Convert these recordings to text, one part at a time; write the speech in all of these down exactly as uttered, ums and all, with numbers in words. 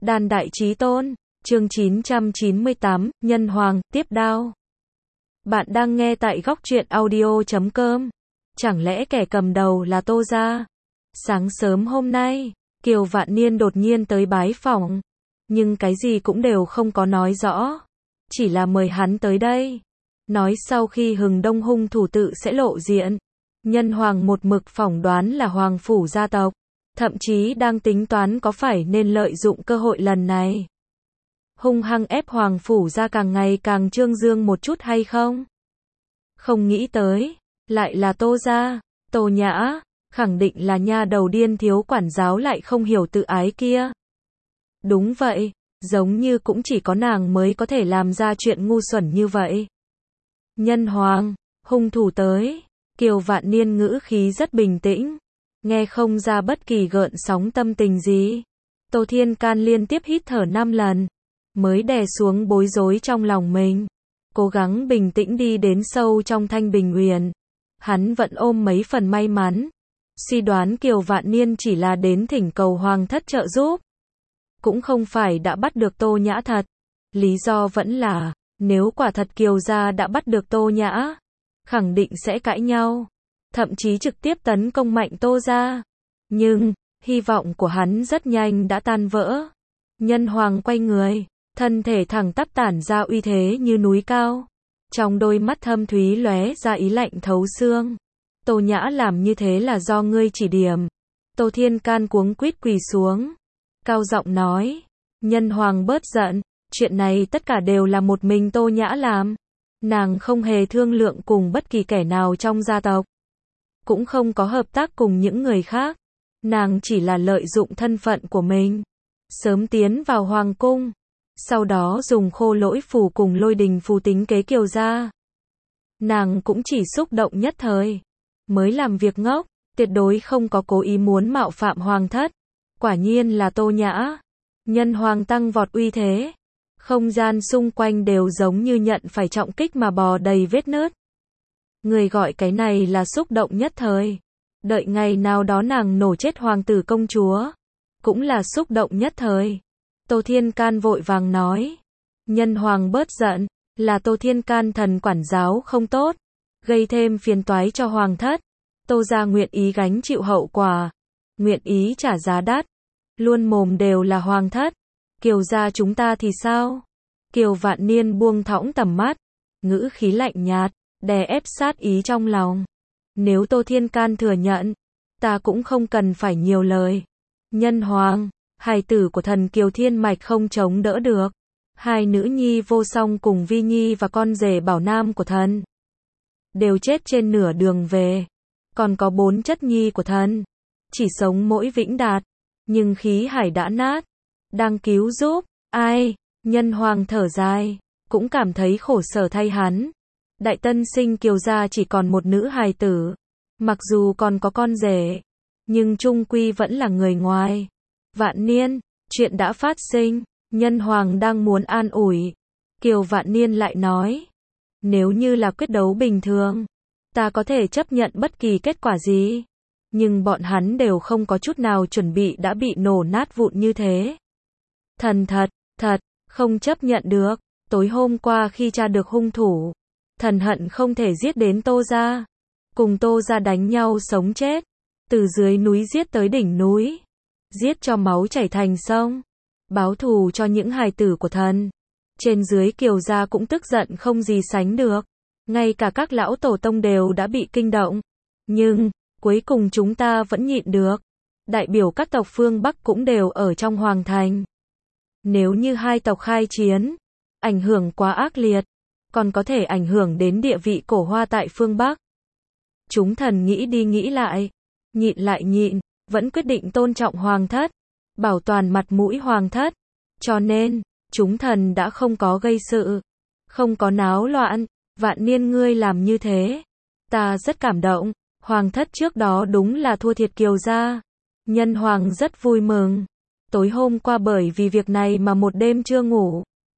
Đàn đại chí tôn, chương chín trăm chín mươi tám, Nhân Hoàng, tiếp đao. Bạn đang nghe tại góc truyện audio chấm com. Chẳng lẽ kẻ cầm đầu là Tô gia? Sáng sớm hôm nay, Kiều Vạn Niên đột nhiên tới bái phỏng, nhưng cái gì cũng đều không có nói rõ, chỉ là mời hắn tới đây. Nói sau khi Hừng Đông hung thủ tự sẽ lộ diện, Nhân Hoàng một mực phỏng đoán là Hoàng phủ gia tộc, thậm chí đang tính toán có phải nên lợi dụng cơ hội lần này hung hăng ép Hoàng phủ gia càng ngày càng trương dương một chút hay không. Không nghĩ tới, lại là Tô gia, Tô Nhã, khẳng định là nha đầu điên thiếu quản giáo lại không hiểu tự ái kia. Đúng vậy, giống như cũng chỉ có nàng mới có thể làm ra chuyện ngu xuẩn như vậy. Nhân Hoàng, hung thủ tới. Kiều Vạn Niên ngữ khí rất bình tĩnh, nghe không ra bất kỳ gợn sóng tâm tình gì. Tô Thiên Can liên tiếp hít thở năm lần, mới đè xuống bối rối trong lòng mình, cố gắng bình tĩnh đi đến sâu trong Thanh Bình Uyển. Hắn vẫn ôm mấy phần may mắn, suy đoán Kiều Vạn Niên chỉ là đến thỉnh cầu Hoàng thất trợ giúp, cũng không phải đã bắt được Tô Nhã thật. Lý do vẫn là, nếu quả thật Kiều gia đã bắt được Tô Nhã, khẳng định sẽ cãi nhau, thậm chí trực tiếp tấn công mạnh Tô gia. Nhưng, hy vọng của hắn rất nhanh đã tan vỡ. Nhân Hoàng quay người, thân thể thẳng tắp tản ra uy thế như núi cao. Trong đôi mắt thâm thúy lóe ra ý lạnh thấu xương. Tô Nhã làm như thế là do ngươi chỉ điểm. Tô Thiên Can cuống quýt quỳ xuống, cao giọng nói. Nhân Hoàng bớt giận, chuyện này tất cả đều là một mình Tô Nhã làm. Nàng không hề thương lượng cùng bất kỳ kẻ nào trong gia tộc, cũng không có hợp tác cùng những người khác. Nàng chỉ là lợi dụng thân phận của mình, sớm tiến vào hoàng cung, sau đó dùng khô lỗi phù cùng lôi đình phù tính kế Kiều gia. Nàng cũng chỉ xúc động nhất thời, mới làm việc ngốc, tuyệt đối không có cố ý muốn mạo phạm hoàng thất. Quả nhiên là Tô Nhã. Nhân Hoàng tăng vọt uy thế, không gian xung quanh đều giống như nhận phải trọng kích mà bò đầy vết nứt. Người gọi cái này là xúc động nhất thời. Đợi ngày nào đó nàng nổ chết hoàng tử công chúa, cũng là xúc động nhất thời. Tô Thiên Can vội vàng nói. Nhân Hoàng bớt giận, là Tô Thiên Can thần quản giáo không tốt, gây thêm phiền toái cho hoàng thất. Tô gia nguyện ý gánh chịu hậu quả, nguyện ý trả giá đắt. Luôn mồm đều là hoàng thất. Kiều gia chúng ta thì sao? Kiều Vạn Niên buông thõng tầm mắt, ngữ khí lạnh nhạt, đè ép sát ý trong lòng. Nếu Tô Thiên Can thừa nhận, ta cũng không cần phải nhiều lời. Nhân Hoàng, hài tử của thần Kiều Thiên Mạch không chống đỡ được. Hai nữ nhi vô song cùng Vi Nhi và con rể Bảo Nam của thần đều chết trên nửa đường về. Còn có bốn chất nhi của thần, chỉ sống mỗi Vĩnh Đạt, nhưng khí hải đã nát. Đang cứu giúp, ai? Nhân Hoàng thở dài, cũng cảm thấy khổ sở thay hắn. Đại tân sinh Kiều gia chỉ còn một nữ hài tử, mặc dù còn có con rể, nhưng chung quy vẫn là người ngoài. Vạn Niên, chuyện đã phát sinh, Nhân Hoàng đang muốn an ủi. Kiều Vạn Niên lại nói, nếu như là quyết đấu bình thường, ta có thể chấp nhận bất kỳ kết quả gì, nhưng bọn hắn đều không có chút nào chuẩn bị đã bị nổ nát vụn như thế. Thần thật, thật, không chấp nhận được. Tối hôm qua khi tra được hung thủ, thần hận không thể giết đến Tô gia, cùng Tô gia đánh nhau sống chết, từ dưới núi giết tới đỉnh núi, giết cho máu chảy thành sông, báo thù cho những hài tử của thần. Trên dưới Kiều gia cũng tức giận không gì sánh được, ngay cả các lão tổ tông đều đã bị kinh động. Nhưng, cuối cùng chúng ta vẫn nhịn được. Đại biểu các tộc phương Bắc cũng đều ở trong hoàng thành. Nếu như hai tộc khai chiến, ảnh hưởng quá ác liệt, còn có thể ảnh hưởng đến địa vị cổ Hoa tại phương Bắc. Chúng thần nghĩ đi nghĩ lại, nhịn lại nhịn, vẫn quyết định tôn trọng hoàng thất, bảo toàn mặt mũi hoàng thất. Cho nên, chúng thần đã không có gây sự, không có náo loạn. Vạn Niên ngươi làm như thế, ta rất cảm động. Hoàng thất trước đó đúng là thua thiệt Kiều gia. Nhân Hoàng rất vui mừng. Tối hôm qua bởi vì việc này mà một đêm chưa ngủ.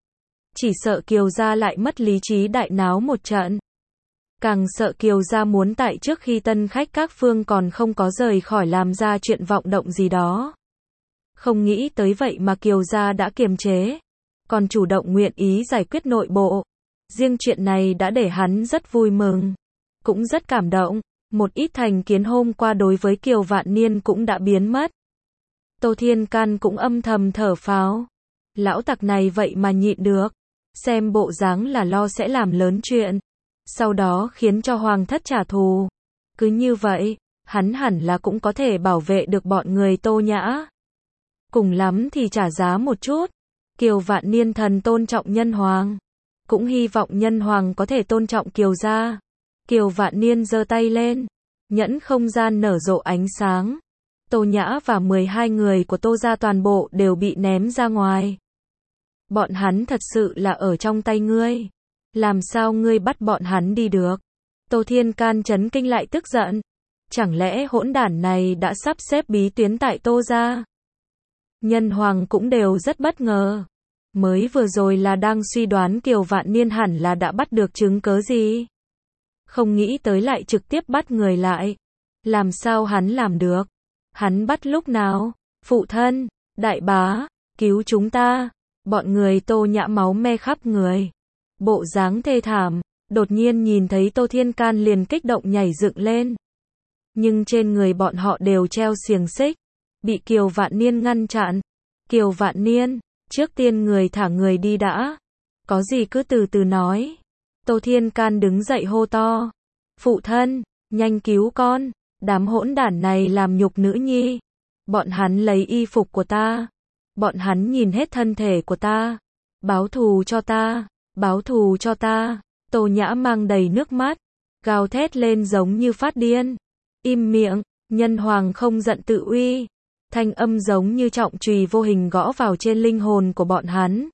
Chỉ sợ Kiều gia lại mất lý trí đại náo một trận. Càng sợ Kiều gia muốn tại trước khi tân khách các phương còn không có rời khỏi làm ra chuyện vọng động gì đó. Không nghĩ tới vậy mà Kiều gia đã kiềm chế, còn chủ động nguyện ý giải quyết nội bộ. Riêng chuyện này đã để hắn rất vui mừng, cũng rất cảm động. Một ít thành kiến hôm qua đối với Kiều Vạn Niên cũng đã biến mất. Tô Thiên Can cũng âm thầm thở phào. Lão tặc này vậy mà nhịn được, xem bộ dáng là lo sẽ làm lớn chuyện, sau đó khiến cho Hoàng thất trả thù. Cứ như vậy, hắn hẳn là cũng có thể bảo vệ được bọn người Tô Nhã. Cùng lắm thì trả giá một chút. Kiều Vạn Niên thần tôn trọng Nhân Hoàng, cũng hy vọng Nhân Hoàng có thể tôn trọng Kiều gia. Kiều Vạn Niên giơ tay lên, nhẫn không gian nở rộ ánh sáng. Tô Nhã và mười hai người của Tô gia toàn bộ đều bị ném ra ngoài. Bọn hắn thật sự là ở trong tay ngươi. Làm sao ngươi bắt bọn hắn đi được? Tô Thiên Can chấn kinh lại tức giận. Chẳng lẽ hỗn đản này đã sắp xếp bí tuyến tại Tô gia? Nhân Hoàng cũng đều rất bất ngờ. Mới vừa rồi là đang suy đoán Kiều Vạn Niên hẳn là đã bắt được chứng cớ gì. Không nghĩ tới lại trực tiếp bắt người lại. Làm sao hắn làm được? Hắn bắt lúc nào? Phụ thân, đại bá, cứu chúng ta. Bọn người Tô Nhã máu me khắp người. Bộ dáng thê thảm, đột nhiên nhìn thấy Tô Thiên Can liền kích động nhảy dựng lên. Nhưng trên người bọn họ đều treo xiềng xích, bị Kiều Vạn Niên ngăn chặn. Kiều Vạn Niên, trước tiên người thả người đi đã. Có gì cứ từ từ nói. Tô Thiên Can đứng dậy hô to. Phụ thân, nhanh cứu con, đám hỗn đản này làm nhục nữ nhi. Bọn hắn lấy y phục của ta. Bọn hắn nhìn hết thân thể của ta. Báo thù cho ta, báo thù cho ta. Tô Nhã mang đầy nước mắt, gào thét lên giống như phát điên. Im miệng, Nhân Hoàng không giận tự uy. Thanh âm giống như trọng chùy vô hình gõ vào trên linh hồn của bọn hắn.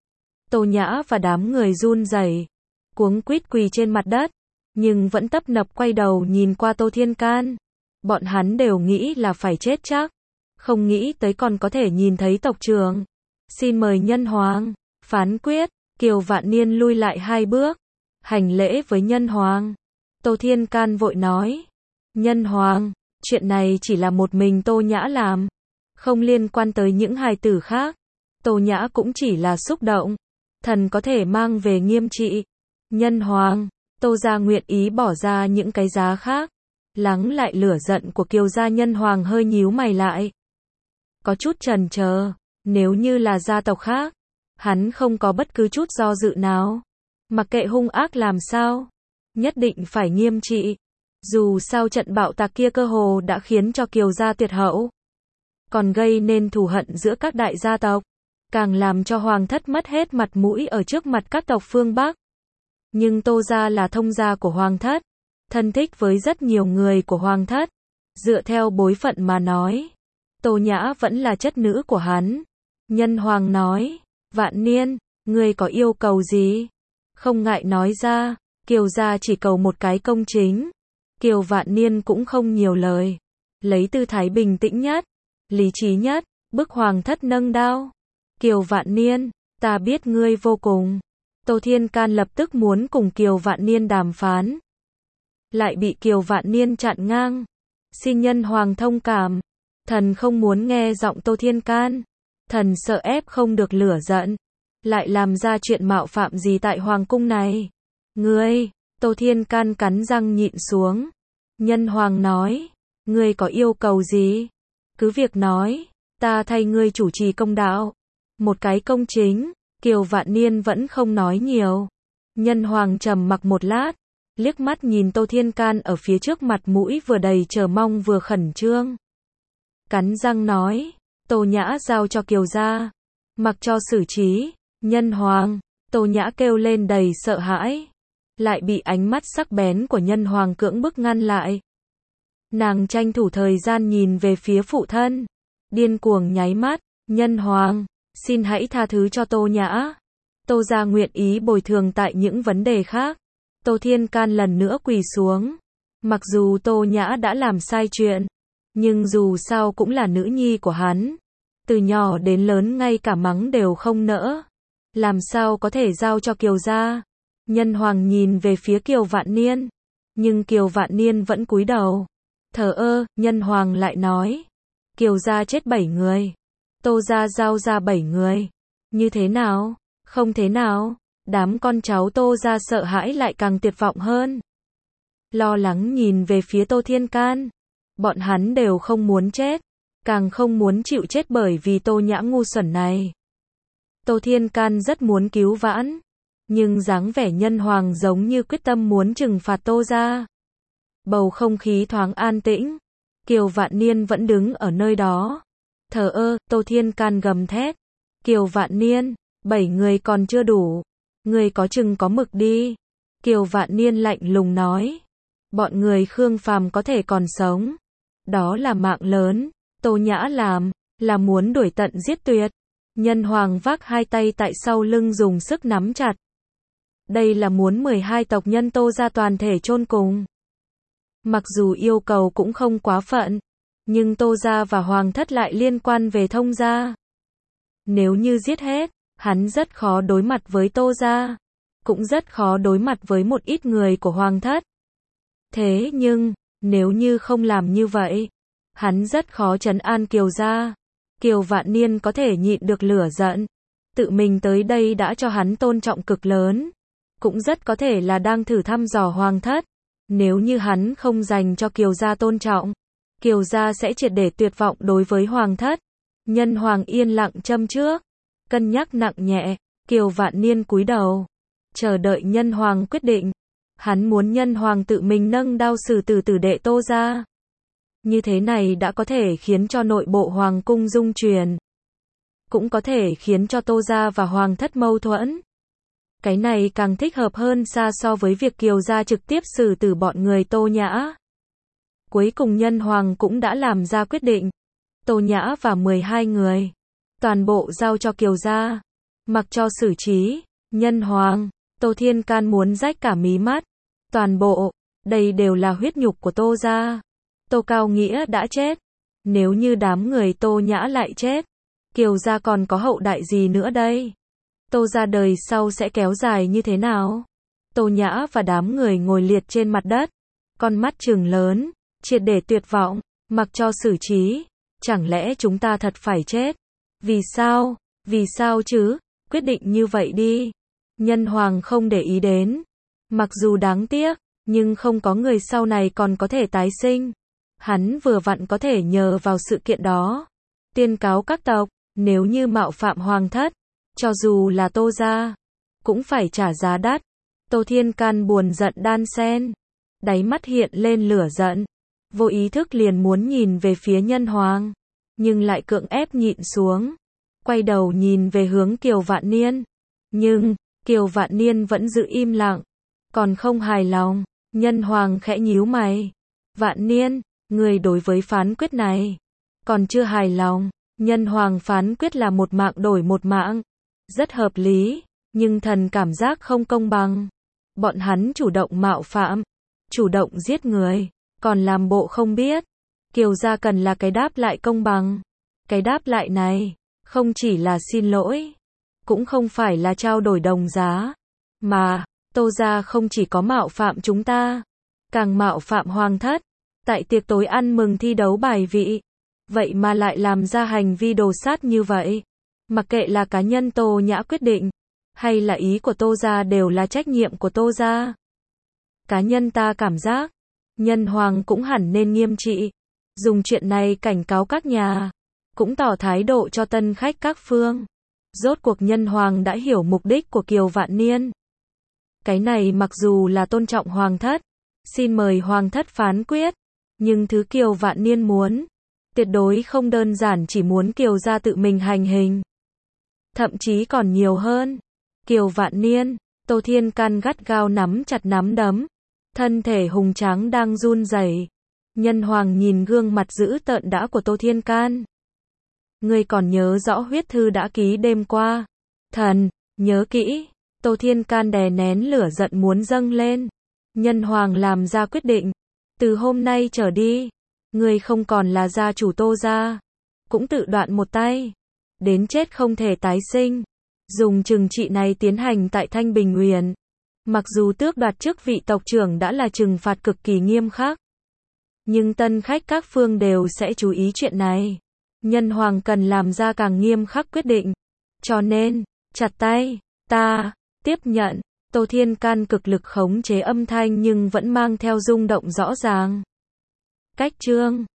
Tô Nhã và đám người run rẩy, cuống quýt quỳ trên mặt đất, nhưng vẫn tấp nập quay đầu nhìn qua Tô Thiên Can. Bọn hắn đều nghĩ là phải chết chắc, không nghĩ tới còn có thể nhìn thấy tộc trưởng. Xin mời Nhân Hoàng phán quyết. Kiều Vạn Niên lui lại hai bước, hành lễ với Nhân Hoàng. Tô Thiên Can vội nói, Nhân Hoàng, chuyện này chỉ là một mình Tô Nhã làm, không liên quan tới những hài tử khác. Tô Nhã cũng chỉ là xúc động, thần có thể mang về nghiêm trị. Nhân Hoàng, Tô gia nguyện ý bỏ ra những cái giá khác. Lắng lại lửa giận của Kiều gia. Nhân Hoàng hơi nhíu mày lại, có chút chần chờ. Nếu như là gia tộc khác, hắn không có bất cứ chút do dự nào. Mặc kệ hung ác làm sao, nhất định phải nghiêm trị. Dù sao trận bạo tạc kia cơ hồ đã khiến cho Kiều gia tuyệt hậu, còn gây nên thù hận giữa các đại gia tộc, càng làm cho Hoàng thất mất hết mặt mũi ở trước mặt các tộc phương Bắc. Nhưng Tô gia là thông gia của Hoàng thất, thân thích với rất nhiều người của Hoàng thất. Dựa theo bối phận mà nói, Tô Nhã vẫn là chất nữ của hắn. Nhân Hoàng nói, Vạn Niên, ngươi có yêu cầu gì? Không ngại nói ra. Kiều gia chỉ cầu một cái công chính. Kiều Vạn Niên cũng không nhiều lời, lấy tư thái bình tĩnh nhất, lý trí nhất, bức Hoàng thất nâng đao. Kiều Vạn Niên, ta biết ngươi vô cùng. Tô Thiên Can lập tức muốn cùng Kiều Vạn Niên đàm phán, lại bị Kiều Vạn Niên chặn ngang. Xin Nhân Hoàng thông cảm, thần không muốn nghe giọng Tô Thiên Can. Thần sợ ép không được lửa giận, lại làm ra chuyện mạo phạm gì tại Hoàng cung này. Ngươi, Tô Thiên Can cắn răng nhịn xuống. Nhân Hoàng nói, ngươi có yêu cầu gì? Cứ việc nói, ta thay ngươi chủ trì công đạo. Một cái công chính. Kiều Vạn Niên vẫn không nói nhiều. Nhân Hoàng trầm mặc một lát, liếc mắt nhìn Tô Thiên Can ở phía trước, mặt mũi vừa đầy chờ mong vừa khẩn trương. Cắn răng nói, Tô Nhã giao cho Kiều gia, mặc cho xử trí. Nhân Hoàng, Tô Nhã kêu lên đầy sợ hãi, lại bị ánh mắt sắc bén của Nhân Hoàng cưỡng bức ngăn lại. Nàng tranh thủ thời gian nhìn về phía phụ thân, điên cuồng nháy mắt. Nhân Hoàng, xin hãy tha thứ cho Tô Nhã. Tô gia nguyện ý bồi thường tại những vấn đề khác. Tô Thiên Can lần nữa quỳ xuống. Mặc dù Tô Nhã đã làm sai chuyện, nhưng dù sao cũng là nữ nhi của hắn. Từ nhỏ đến lớn ngay cả mắng đều không nỡ. Làm sao có thể giao cho Kiều gia? Nhân Hoàng nhìn về phía Kiều Vạn Niên, nhưng Kiều Vạn Niên vẫn cúi đầu. Thờ ơ. Nhân Hoàng lại nói, Kiều gia chết bảy người, Tô gia giao ra bảy người. Như thế nào? Không thế nào. Đám con cháu Tô gia sợ hãi lại càng tuyệt vọng hơn. Lo lắng nhìn về phía Tô Thiên Can. Bọn hắn đều không muốn chết, càng không muốn chịu chết bởi vì Tô Nhã ngu xuẩn này. Tô Thiên Can rất muốn cứu vãn, nhưng dáng vẻ Nhân Hoàng giống như quyết tâm muốn trừng phạt Tô gia. Bầu không khí thoáng an tĩnh, Kiều Vạn Niên vẫn đứng ở nơi đó. Thờ ơ, Tô Thiên Can gầm thét. Kiều Vạn Niên, bảy người còn chưa đủ. Người có chừng có mực đi. Kiều Vạn Niên lạnh lùng nói. Bọn người Khương Phàm có thể còn sống. Đó là mạng lớn. Tô Nhã làm, là muốn đuổi tận giết tuyệt. Nhân Hoàng vác hai tay tại sau lưng dùng sức nắm chặt. Đây là muốn mười hai tộc nhân Tô gia toàn thể chôn cùng. Mặc dù yêu cầu cũng không quá phận, nhưng Tô gia và Hoàng thất lại liên quan về Thông gia. Nếu như giết hết, hắn rất khó đối mặt với Tô gia, cũng rất khó đối mặt với một ít người của Hoàng thất. Thế nhưng, nếu như không làm như vậy, hắn rất khó trấn an Kiều gia. Kiều Vạn Niên có thể nhịn được lửa giận, tự mình tới đây đã cho hắn tôn trọng cực lớn, cũng rất có thể là đang thử thăm dò Hoàng thất. Nếu như hắn không dành cho Kiều gia tôn trọng, Kiều gia sẽ triệt để tuyệt vọng đối với Hoàng thất. Nhân Hoàng yên lặng châm trước, cân nhắc nặng nhẹ. Kiều Vạn Niên cúi đầu, chờ đợi Nhân Hoàng quyết định. Hắn muốn Nhân Hoàng tự mình nâng đao xử tử tử đệ Tô gia. Như thế này đã có thể khiến cho nội bộ Hoàng cung rung chuyển, cũng có thể khiến cho Tô gia và Hoàng thất mâu thuẫn. Cái này càng thích hợp hơn xa so với việc Kiều gia trực tiếp xử tử bọn người Tô Nhã. Cuối cùng Nhân Hoàng cũng đã làm ra quyết định. Tô Nhã và mười hai người, toàn bộ giao cho Kiều gia, mặc cho xử trí. Nhân Hoàng, Tô Thiên Can muốn rách cả mí mắt. Toàn bộ, đây đều là huyết nhục của Tô gia. Tô Cao Nghĩa đã chết. Nếu như đám người Tô Nhã lại chết, Kiều gia còn có hậu đại gì nữa đây? Tô gia đời sau sẽ kéo dài như thế nào? Tô Nhã và đám người ngồi liệt trên mặt đất, con mắt trừng lớn, triệt để tuyệt vọng, mặc cho xử trí. Chẳng lẽ chúng ta thật phải chết? Vì sao? Vì sao chứ? Quyết định như vậy đi. Nhân Hoàng không để ý đến. Mặc dù đáng tiếc, nhưng không có người sau này còn có thể tái sinh. Hắn vừa vặn có thể nhờ vào sự kiện đó tuyên cáo các tộc, nếu như mạo phạm Hoàng thất, cho dù là Tô gia, cũng phải trả giá đắt. Tô Thiên Can buồn giận đan xen, đáy mắt hiện lên lửa giận, vô ý thức liền muốn nhìn về phía Nhân Hoàng, nhưng lại cưỡng ép nhịn xuống, quay đầu nhìn về hướng Kiều Vạn Niên. Nhưng, Kiều Vạn Niên vẫn giữ im lặng, còn không hài lòng. Nhân Hoàng khẽ nhíu mày. Vạn Niên, người đối với phán quyết này còn chưa hài lòng. Nhân Hoàng phán quyết là một mạng đổi một mạng, rất hợp lý, nhưng thần cảm giác không công bằng. Bọn hắn chủ động mạo phạm, chủ động giết người, còn làm bộ không biết. Kiều gia cần là cái đáp lại công bằng. Cái đáp lại này, không chỉ là xin lỗi, cũng không phải là trao đổi đồng giá, mà, Tô gia không chỉ có mạo phạm chúng ta, càng mạo phạm Hoàng thất. Tại tiệc tối ăn mừng thi đấu bài vị, vậy mà lại làm ra hành vi đồ sát như vậy. Mặc kệ là cá nhân Tô Nhã quyết định, hay là ý của Tô gia đều là trách nhiệm của Tô gia. Cá nhân ta cảm giác, Nhân Hoàng cũng hẳn nên nghiêm trị, dùng chuyện này cảnh cáo các nhà, cũng tỏ thái độ cho tân khách các phương. Rốt cuộc Nhân Hoàng đã hiểu mục đích của Kiều Vạn Niên. Cái này mặc dù là tôn trọng Hoàng thất, xin mời Hoàng thất phán quyết, nhưng thứ Kiều Vạn Niên muốn, tuyệt đối không đơn giản chỉ muốn Kiều gia tự mình hành hình. Thậm chí còn nhiều hơn. Kiều Vạn Niên, Tô Thiên Can gắt gao nắm chặt nắm đấm, thân thể hùng tráng đang run rẩy. Nhân Hoàng nhìn gương mặt dữ tợn đã của Tô Thiên Can. Ngươi còn nhớ rõ huyết thư đã ký đêm qua? Thần, nhớ kỹ. Tô Thiên Can đè nén lửa giận muốn dâng lên. Nhân Hoàng làm ra quyết định. Từ hôm nay trở đi, ngươi không còn là gia chủ Tô gia, cũng tự đoạn một tay, đến chết không thể tái sinh. Dùng trừng trị này tiến hành tại Thanh Bình Uyển. Mặc dù tước đoạt chức vị tộc trưởng đã là trừng phạt cực kỳ nghiêm khắc, nhưng tân khách các phương đều sẽ chú ý chuyện này. Nhân hoàng cần làm ra càng nghiêm khắc quyết định. Cho nên, chặt tay, ta, tiếp nhận. Tô Thiên Can cực lực khống chế âm thanh nhưng vẫn mang theo rung động rõ ràng. Cách chương